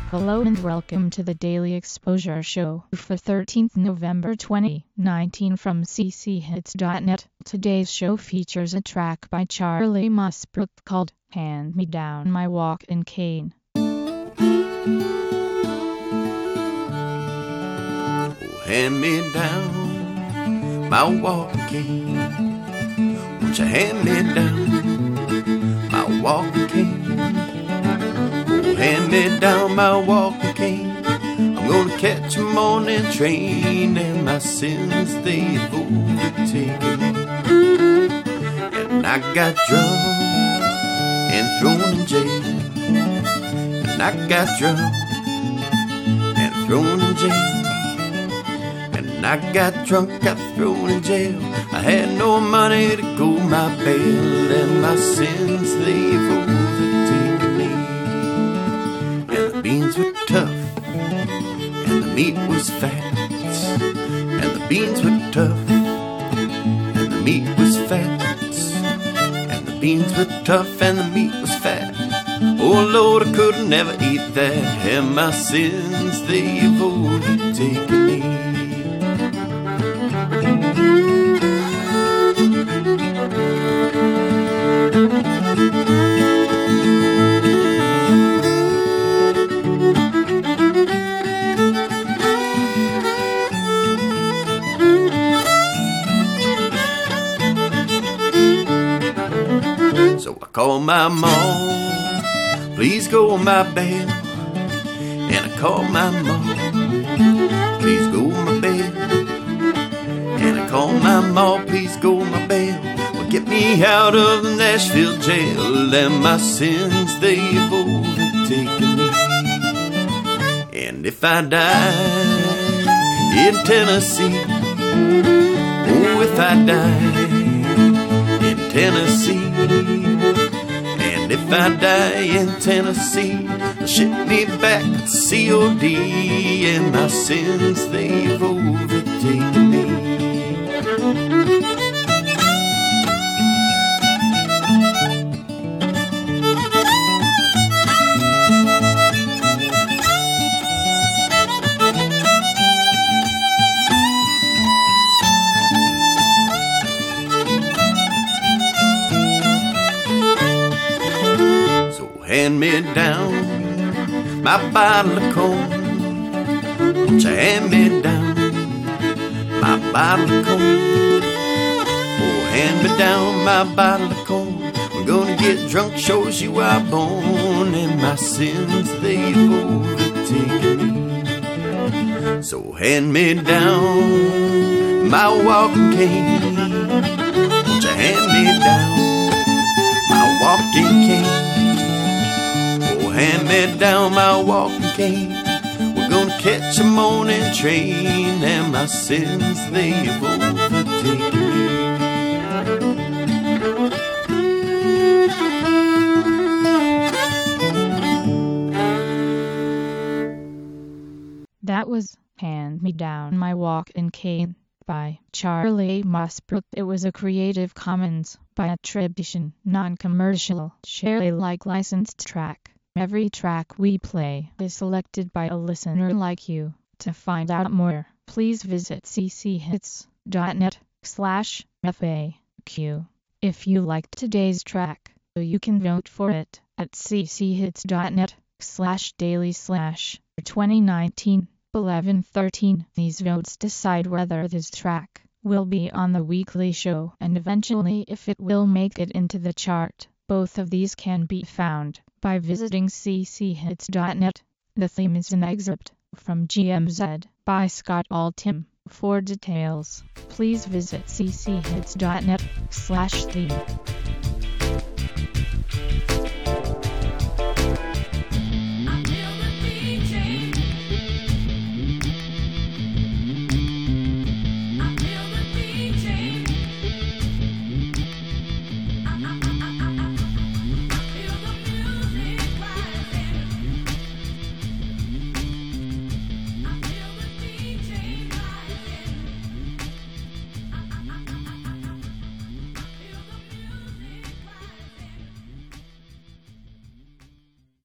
Hello and welcome to the Daily Exposure Show for 13th November 2019 from cchits.net. Today's show features a track by Charlie Musbrook called Hand Me Down My Walking Cane. Oh, hand me down my walking cane. Won't you hand me down my walking cane? Oh, hand me down my walking cane. I'm gonna catch a morning train, and my sins they've overtaken me. And I got drunk and thrown in jail. And I got drunk and thrown in jail. And I got drunk, got thrown in jail. I had no money to go my bail, and my sins they've overtaken me. And the beans were tough, and the meat was fat. And the beans were tough, and the meat was fat. And the beans were tough, and the meat was fat. Oh Lord, I could never eat that, and my sins they've overtaken me. So I called my mom, please go my bail. And I called my mom, please go my bail. And I called my mom, please go my bail. Well, get me out of the Nashville jail, and my sins they've overtaken me. And if I die in Tennessee, oh, if I die in Tennessee, and if I die in Tennessee, they'll ship me back to COD, and my sins they've overtaken me. Hand me down my bottle of corn. Won't you hand me down my bottle of corn? Oh, hand me down my bottle of corn. We're gonna get drunk, show as you are born, and my sins they've overtaken me. So hand me down my walking cane. Won't you hand me down my walking cane? Hand me down my walking cane. We're gonna catch a morning train, and my sins they've overtaken me. That was Hand Me Down My Walking Cane by Charlie Musbrook. It was a Creative Commons by attribution, non-commercial, share Alike licensed track. Every track we play is selected by a listener like you. To find out more, please visit cchits.net/FAQ. If you liked today's track, you can vote for it at cchits.net/daily/2019-11-13. These votes decide whether this track will be on the weekly show and eventually if it will make it into the chart. Both of these can be found by visiting cchits.net. The theme is an excerpt from GMZ by Scott Altham. For details, please visit cchits.net/theme.